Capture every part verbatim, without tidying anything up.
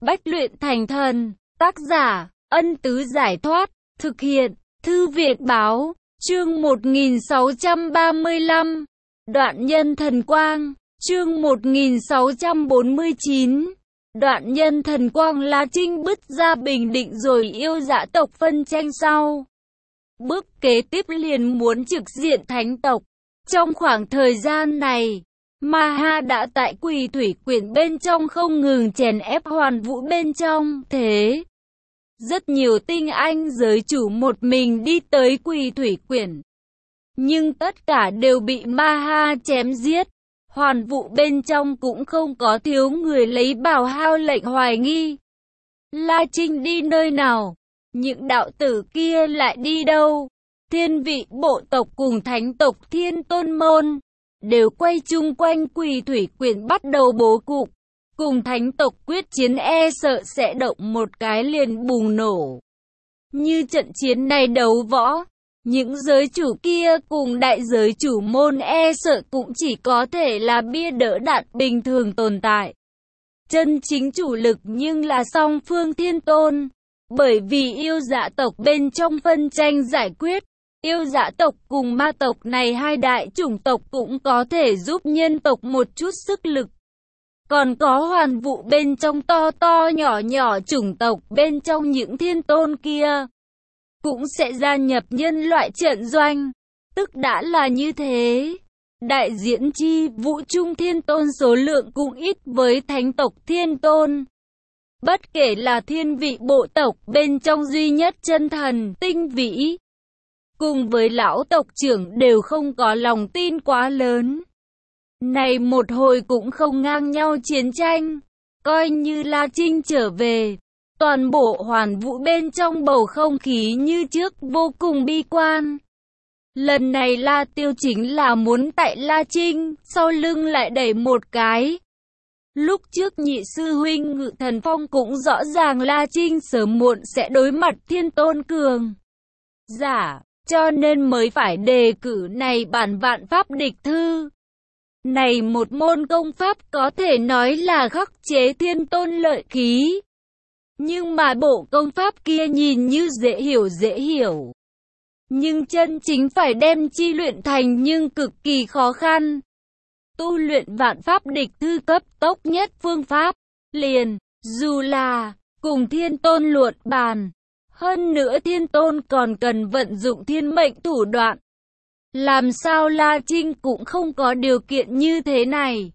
Bách luyện thành thần. Tác giả, Ân Tứ Giải Thoát. Thực hiện, Thư viện Báo. Chương một nghìn sáu trăm ba mươi lăm. Đoạn nhân thần quang. Chương một nghìn sáu trăm bốn mươi chín. Đoạn nhân thần quang. La Trinh bứt ra Bình Định rồi yêu dã tộc phân tranh sau. Bước kế tiếp liền muốn trực diện thánh tộc. Trong khoảng thời gian này, Ma Ha đã tại Quỳ Thủy Quyển bên trong không ngừng chèn ép Hoàn Vũ bên trong. Thế, rất nhiều tinh anh giới chủ một mình đi tới Quỳ Thủy Quyển. Nhưng tất cả đều bị Ma Ha chém giết. Hoàn Vũ bên trong cũng không có thiếu người lấy Bảo Hao lệnh hoài nghi. La Trinh đi nơi nào? Những đạo tử kia lại đi đâu? Thiên vị bộ tộc cùng thánh tộc Thiên Tôn Môn đều quay chung quanh Quỳ Thủy Quyển bắt đầu bố cục. Cùng thánh tộc quyết chiến e sợ sẽ động một cái liền bùng nổ. Như trận chiến này đấu võ, những giới chủ kia cùng đại giới chủ môn e sợ cũng chỉ có thể là bia đỡ đạn bình thường tồn tại. Chân chính chủ lực nhưng là song phương Thiên Tôn. Bởi vì yêu dã tộc bên trong phân tranh giải quyết, yêu dã tộc cùng ma tộc này hai đại chủng tộc cũng có thể giúp nhân tộc một chút sức lực. Còn có Hoàn Vũ bên trong to to nhỏ nhỏ chủng tộc bên trong những Thiên Tôn kia cũng sẽ gia nhập nhân loại trận doanh. Tức đã là như thế. Đại diễn chi vũ trung Thiên Tôn số lượng cũng ít với thánh tộc Thiên Tôn. Bất kể là thiên vị bộ tộc bên trong duy nhất chân thần tinh vĩ, cùng với lão tộc trưởng đều không có lòng tin quá lớn. Này một hồi cũng không ngang nhau chiến tranh. Coi như La Trinh trở về, toàn bộ Hoàn Vũ bên trong bầu không khí như trước vô cùng bi quan. Lần này La Tiêu chính là muốn tại La Trinh, sau lưng lại đẩy một cái. Lúc trước nhị sư huynh Ngự Thần Phong cũng rõ ràng La Trinh sớm muộn sẽ đối mặt Thiên Tôn cường giả, cho nên mới phải đề cử này bản Vạn Pháp Địch Thư. Này một môn công pháp có thể nói là khắc chế Thiên Tôn lợi khí. Nhưng mà bộ công pháp kia nhìn như dễ hiểu dễ hiểu. Nhưng chân chính phải đem chi luyện thành nhưng cực kỳ khó khăn. Tu luyện Vạn Pháp Địch Thư cấp tốc nhất phương pháp, liền, dù là, cùng Thiên Tôn luận bàn. Hơn nữa Thiên Tôn còn cần vận dụng thiên mệnh thủ đoạn. Làm sao La Trinh cũng không có điều kiện như thế này.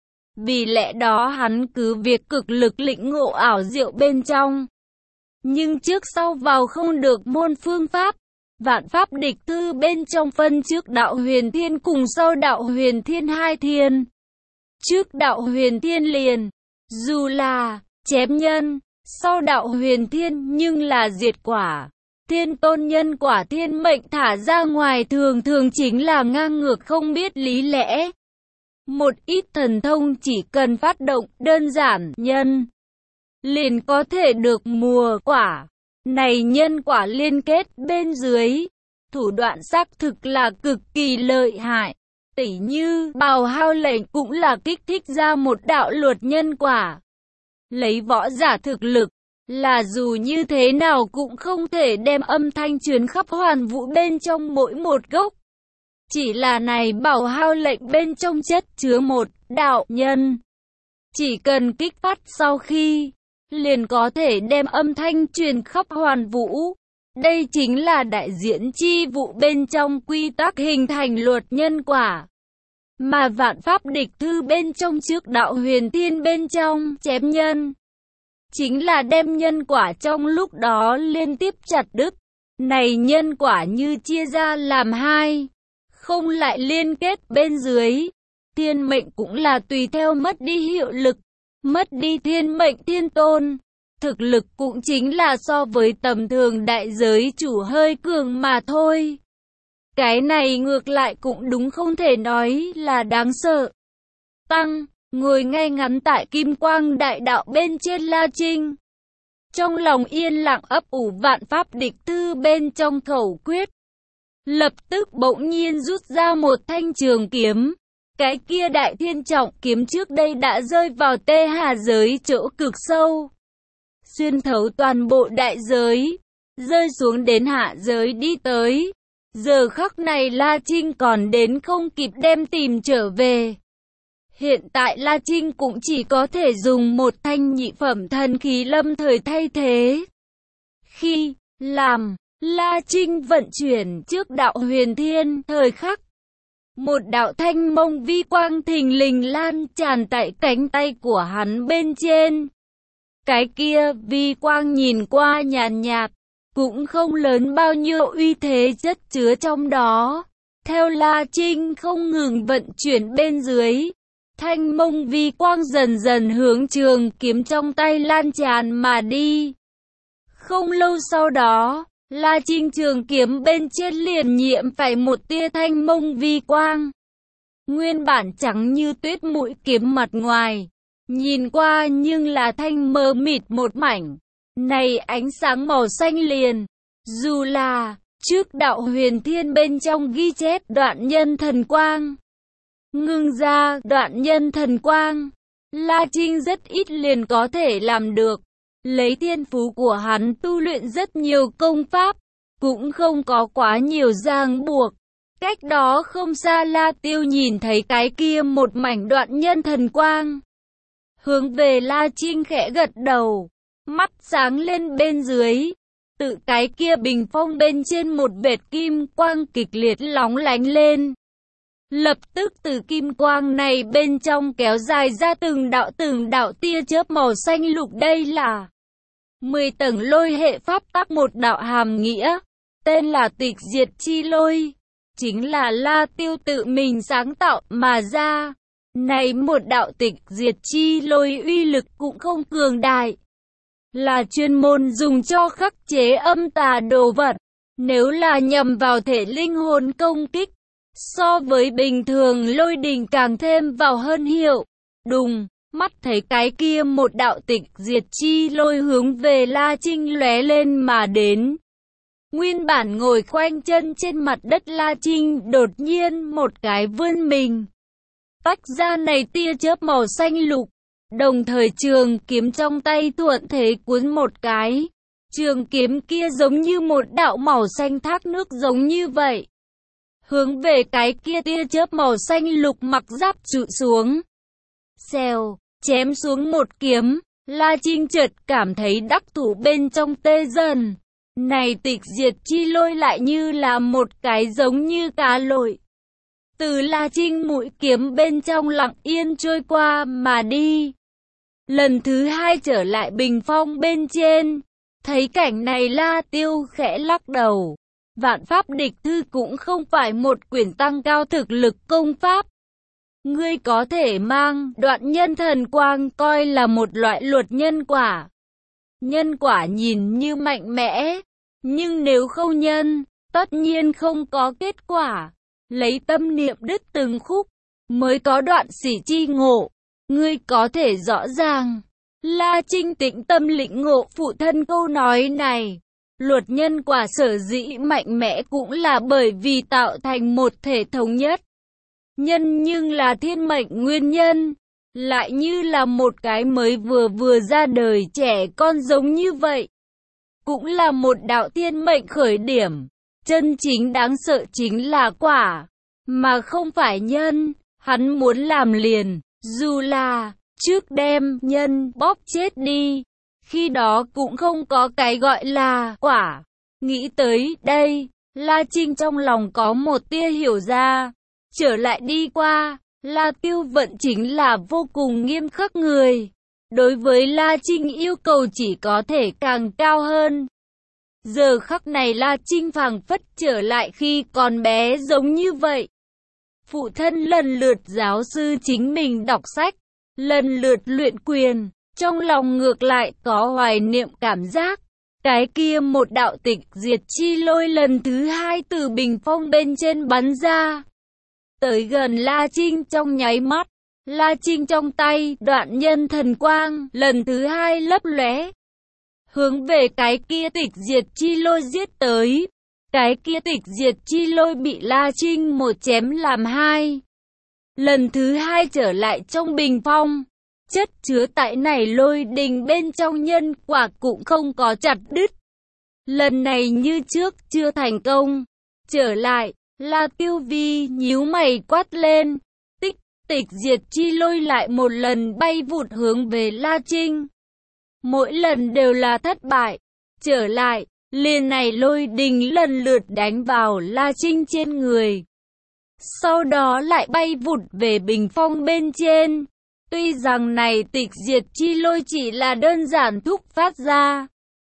Vì lẽ đó hắn cứ việc cực lực lĩnh ngộ ảo diệu bên trong. Nhưng trước sau vào không được môn phương pháp. Vạn Pháp Địch Thư bên trong phân trước đạo huyền thiên cùng sau đạo huyền thiên hai thiên. Trước đạo huyền thiên liền, dù là chém nhân, sau đạo huyền thiên nhưng là diệt quả. Thiên Tôn nhân quả thiên mệnh thả ra ngoài thường thường chính là ngang ngược không biết lý lẽ. Một ít thần thông chỉ cần phát động đơn giản nhân, liền có thể được mùa quả. Này nhân quả liên kết bên dưới, thủ đoạn xác thực là cực kỳ lợi hại. Tỉ như Bảo Hao lệnh cũng là kích thích ra một đạo luật nhân quả. Lấy võ giả thực lực, là dù như thế nào cũng không thể đem âm thanh truyền khắp Hoàn Vũ bên trong mỗi một gốc. Chỉ là này Bảo Hao lệnh bên trong chất chứa một đạo nhân. Chỉ cần kích phát sau khi, liền có thể đem âm thanh truyền khắp Hoàn Vũ. Đây chính là đại diễn chi vụ bên trong quy tắc hình thành luật nhân quả. Mà Vạn Pháp Địch Thư bên trong trước đạo huyền thiên bên trong chém nhân, chính là đem nhân quả trong lúc đó liên tiếp chặt đứt. Này nhân quả như chia ra làm hai, không lại liên kết bên dưới. Thiên mệnh cũng là tùy theo mất đi hiệu lực, mất đi thiên mệnh Thiên Tôn. Thực lực cũng chính là so với tầm thường đại giới chủ hơi cường mà thôi. Cái này ngược lại cũng đúng không thể nói là đáng sợ. Tăng, ngồi ngay ngắn tại Kim Quang Đại Đạo bên trên La Trinh. Trong lòng yên lặng ấp ủ Vạn Pháp Địch Thư bên trong khẩu quyết. Lập tức bỗng nhiên rút ra một thanh trường kiếm. Cái kia đại thiên trọng kiếm trước đây đã rơi vào Tê Hà giới chỗ cực sâu. xuyên thấu toàn bộ đại giới, rơi xuống đến hạ giới đi tới. Giờ khắc này La Trinh còn đến không kịp đem tìm trở về. Hiện tại La Trinh cũng chỉ có thể dùng một thanh nhị phẩm thần khí lâm thời thay thế. Khi làm La Trinh vận chuyển trước đạo huyền thiên thời khắc, một đạo thanh mông vi quang thình lình lan tràn tại cánh tay của hắn bên trên. Cái kia vi quang nhìn qua nhàn nhạt, cũng không lớn bao nhiêu, uy thế chất chứa trong đó. Theo La Trinh không ngừng vận chuyển bên dưới, thanh mông vi quang dần dần hướng trường kiếm trong tay lan tràn mà đi. Không lâu sau đó, La Trinh trường kiếm bên trên liền nhiễm phải một tia thanh mông vi quang. Nguyên bản trắng như tuyết mũi kiếm mặt ngoài, nhìn qua nhưng là thanh mờ mịt một mảnh. Này ánh sáng màu xanh liền, dù là trước đạo huyền thiên bên trong ghi chép đoạn nhân thần quang, ngưng ra đoạn nhân thần quang, La Trinh rất ít liền có thể làm được. Lấy thiên phú của hắn tu luyện rất nhiều công pháp, cũng không có quá nhiều ràng buộc. Cách đó không xa La Tiêu nhìn thấy cái kia một mảnh đoạn nhân thần quang, hướng về La Trinh khẽ gật đầu, mắt sáng lên bên dưới. Tự cái kia bình phong bên trên một vệt kim quang kịch liệt lóng lánh lên. Lập tức từ kim quang này bên trong kéo dài ra từng đạo từng đạo tia chớp màu xanh lục, đây là mười tầng lôi hệ pháp tắc, một đạo hàm nghĩa, tên là tịch diệt chi lôi, chính là La Tiêu tự mình sáng tạo mà ra. Này một đạo tịch diệt chi lôi uy lực cũng không cường đại, là chuyên môn dùng cho khắc chế âm tà đồ vật, nếu là nhằm vào thể linh hồn công kích, so với bình thường lôi đình càng thêm vào hơn hiệu. Đùng, mắt thấy cái kia một đạo tịch diệt chi lôi hướng về La Trinh lóe lên mà đến. Nguyên bản ngồi khoanh chân trên mặt đất La Trinh đột nhiên một cái vươn mình, tách ra này tia chớp màu xanh lục, đồng thời trường kiếm trong tay thuận thế cuốn một cái. Trường kiếm kia giống như một đạo màu xanh thác nước giống như vậy, hướng về cái kia tia chớp màu xanh lục mặc giáp trụ xuống. Xèo, chém xuống một kiếm, La Trinh chợt cảm thấy đắc thủ bên trong tê dần. Này tịch diệt chi lôi lại như là một cái giống như cá lội, từ La Trinh mũi kiếm bên trong lặng yên trôi qua mà đi. Lần thứ hai trở lại bình phong bên trên, thấy cảnh này La Tiêu khẽ lắc đầu. Vạn pháp địch thư cũng không phải một quyển tăng cao thực lực công pháp. Ngươi có thể mang đoạn nhân thần quang coi là một loại luật nhân quả. Nhân quả nhìn như mạnh mẽ, nhưng nếu không nhân, tất nhiên không có kết quả. Lấy tâm niệm đứt từng khúc, mới có đoạn xỉ chi ngộ. Ngươi có thể rõ ràng. La Trinh tĩnh tâm lĩnh ngộ phụ thân câu nói này. Luật nhân quả sở dĩ mạnh mẽ cũng là bởi vì tạo thành một thể thống nhất. Nhân nhưng là thiên mệnh nguyên nhân, lại như là một cái mới vừa vừa ra đời trẻ con giống như vậy. Cũng là một đạo thiên mệnh khởi điểm. Chân chính đáng sợ chính là quả, mà không phải nhân. Hắn muốn làm liền, dù là trước đem nhân bóp chết đi, khi đó cũng không có cái gọi là quả. Nghĩ tới đây, La Trinh trong lòng có một tia hiểu ra. Trở lại đi qua, La Tiêu vận chính là vô cùng nghiêm khắc người. Đối với La Trinh yêu cầu chỉ có thể càng cao hơn. Giờ khắc này La Trinh phảng phất trở lại khi còn bé giống như vậy. Phụ thân lần lượt giáo sư chính mình đọc sách, lần lượt luyện quyền, trong lòng ngược lại có hoài niệm cảm giác. Cái kia một đạo tịch diệt chi lôi lần thứ hai từ bình phong bên trên bắn ra, tới gần La Trinh trong nháy mắt. La Trinh trong tay đoạn nhân thần quang lần thứ hai lấp lóe, hướng về cái kia tịch diệt chi lôi giết tới. Cái kia tịch diệt chi lôi bị La Trinh một chém làm hai, lần thứ hai trở lại trong bình phong. chất chứa tại này lôi đình bên trong nhân quả cũng không có chặt đứt. Lần này như trước chưa thành công. Trở lại, La Tiêu Vi nhíu mày quát lên. Tích, tịch diệt chi lôi lại một lần bay vụt hướng về La Trinh. Mỗi lần đều là thất bại. Trở lại, liền này lôi đình lần lượt đánh vào La Trinh trên người. Sau đó lại bay vụt về bình phong bên trên. Tuy rằng này tịch diệt chi lôi chỉ là đơn giản thúc phát ra,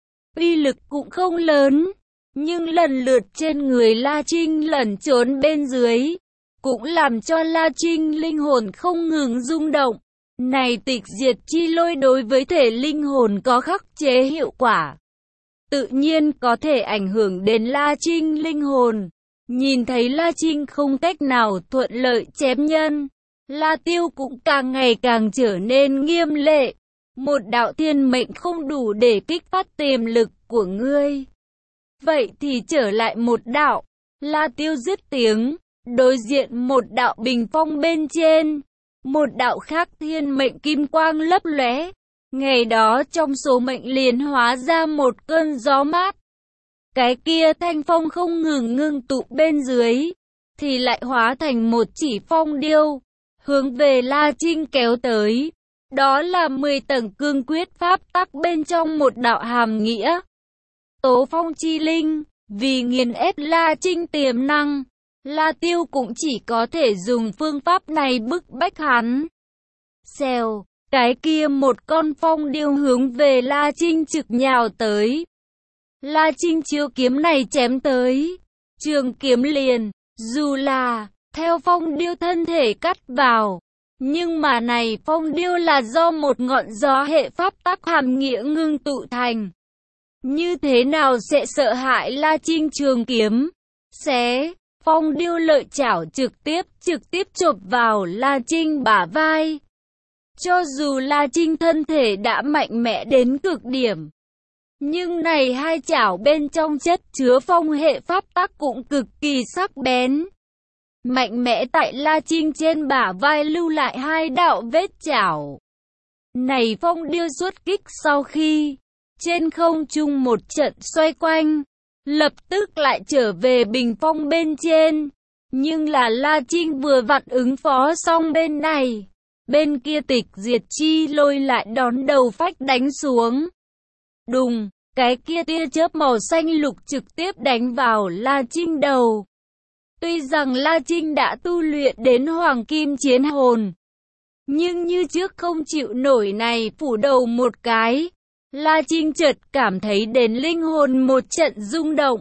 uy lực cũng không lớn, nhưng lần lượt trên người La Trinh lẩn trốn bên dưới, cũng làm cho La Trinh linh hồn không ngừng rung động. Này tịch diệt chi lôi đối với thể linh hồn có khắc chế hiệu quả, tự nhiên có thể ảnh hưởng đến La Trinh linh hồn. Nhìn thấy La Trinh không cách nào thuận lợi chém nhân, La Tiêu cũng càng ngày càng trở nên nghiêm lệ. Một đạo thiên mệnh không đủ để kích phát tiềm lực của ngươi. Vậy thì trở lại một đạo. La Tiêu dứt tiếng, đối diện một đạo bình phong bên trên. Một đạo khác thiên mệnh kim quang lấp lóe. Ngày đó trong số mệnh liền hóa ra một cơn gió mát. Cái kia thanh phong không ngừng ngưng tụ bên dưới, thì lại hóa thành một chỉ phong điêu, hướng về La Trinh kéo tới. Đó là mười tầng cương quyết pháp tắc bên trong một đạo hàm nghĩa. Tố phong chi linh, vì nghiền ép La Trinh tiềm năng, La Tiêu cũng chỉ có thể dùng phương pháp này bức bách hắn. Xèo, cái kia một con phong điêu hướng về La Trinh trực nhào tới. La Trinh chiêu kiếm này chém tới, trường kiếm liền, dù là theo phong điêu thân thể cắt vào, nhưng mà này phong điêu là do một ngọn gió hệ pháp tắc hàm nghĩa ngưng tụ thành. Như thế nào sẽ sợ hại La Trinh trường kiếm? Xé, phong điêu lợi chảo trực tiếp, trực tiếp chộp vào La Trinh bả vai. Cho dù La Trinh thân thể đã mạnh mẽ đến cực điểm, nhưng này hai chảo bên trong chất chứa phong hệ pháp tắc cũng cực kỳ sắc bén. Mạnh mẽ tại La Trinh trên bả vai lưu lại hai đạo vết chảo. Này phong điêu xuất kích sau khi trên không trung một trận xoay quanh, lập tức lại trở về bình phong bên trên. Nhưng là La Trinh vừa vặn ứng phó xong bên này, bên kia tịch diệt chi lôi lại đón đầu phách đánh xuống. Đùng, cái kia tia chớp màu xanh lục trực tiếp đánh vào La Trinh đầu. Tuy rằng La Trinh đã tu luyện đến hoàng kim chiến hồn, nhưng như trước không chịu nổi này phủ đầu một cái. La Trinh chợt cảm thấy đến linh hồn một trận rung động.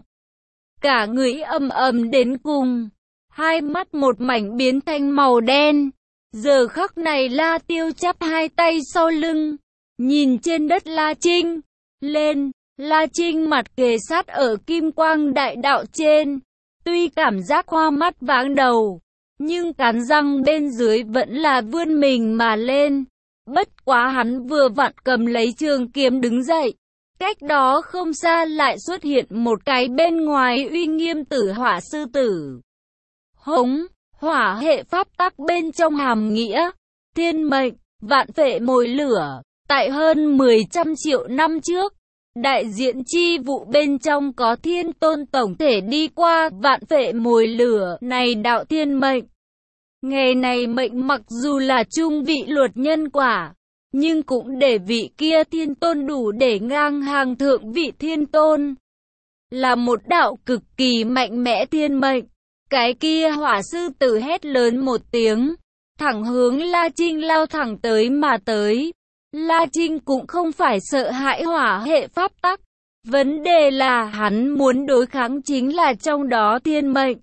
Cả người ầm ầm đến cùng, hai mắt một mảnh biến thành màu đen. Giờ khắc này La Tiêu chắp hai tay sau lưng, nhìn trên đất La Trinh. Lên, La Trinh mặt kề sát ở kim quang đại đạo trên. Tuy cảm giác hoa mắt váng đầu, nhưng cắn răng bên dưới vẫn là vươn mình mà lên. Bất quá hắn vừa vặn cầm lấy trường kiếm đứng dậy. Cách đó không xa lại xuất hiện một cái bên ngoài uy nghiêm tử hỏa sư tử. Hống, hỏa hệ pháp tắc bên trong hàm nghĩa, thiên mệnh, vạn phệ mồi lửa. Tại hơn mười trăm triệu năm trước, đại diện chi vụ bên trong có thiên tôn tổng thể đi qua vạn phệ mồi lửa này đạo thiên mệnh. Ngày này mệnh mặc dù là trung vị luật nhân quả, nhưng cũng để vị kia thiên tôn đủ để ngang hàng thượng vị thiên tôn. Là một đạo cực kỳ mạnh mẽ thiên mệnh. Cái kia hỏa sư tử hét lớn một tiếng, thẳng hướng La Trinh lao thẳng tới mà tới. La Trinh cũng không phải sợ hãi hỏa hệ pháp tắc. Vấn đề là hắn muốn đối kháng chính là trong đó thiên mệnh.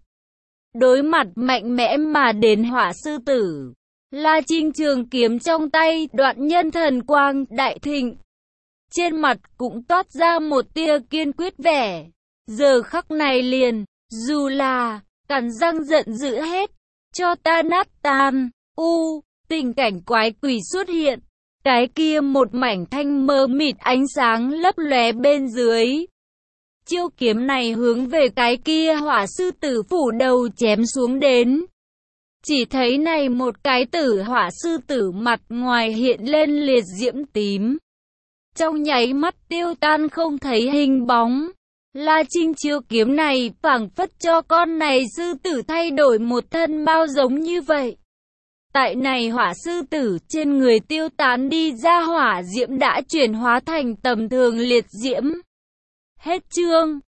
Đối mặt mạnh mẽ mà đến hỏa sư tử, La Trinh trường kiếm trong tay đoạn nhân thần quang đại thịnh. Trên mặt cũng toát ra một tia kiên quyết vẻ. Giờ khắc này liền, dù là cắn răng giận dữ hết, cho ta nát tan. U, tình cảnh quái quỷ xuất hiện. Cái kia một mảnh thanh mơ mịt ánh sáng lấp lóe bên dưới. Chiêu kiếm này hướng về cái kia hỏa sư tử phủ đầu chém xuống đến. Chỉ thấy này một cái tử hỏa sư tử mặt ngoài hiện lên liệt diễm tím. Trong nháy mắt tiêu tan không thấy hình bóng. La Trinh chiêu kiếm này phảng phất cho con này sư tử thay đổi một thân bao giống như vậy. Tại này hỏa sư tử trên người tiêu tán đi ra hỏa diễm đã chuyển hóa thành tầm thường liệt diễm. Hết chương.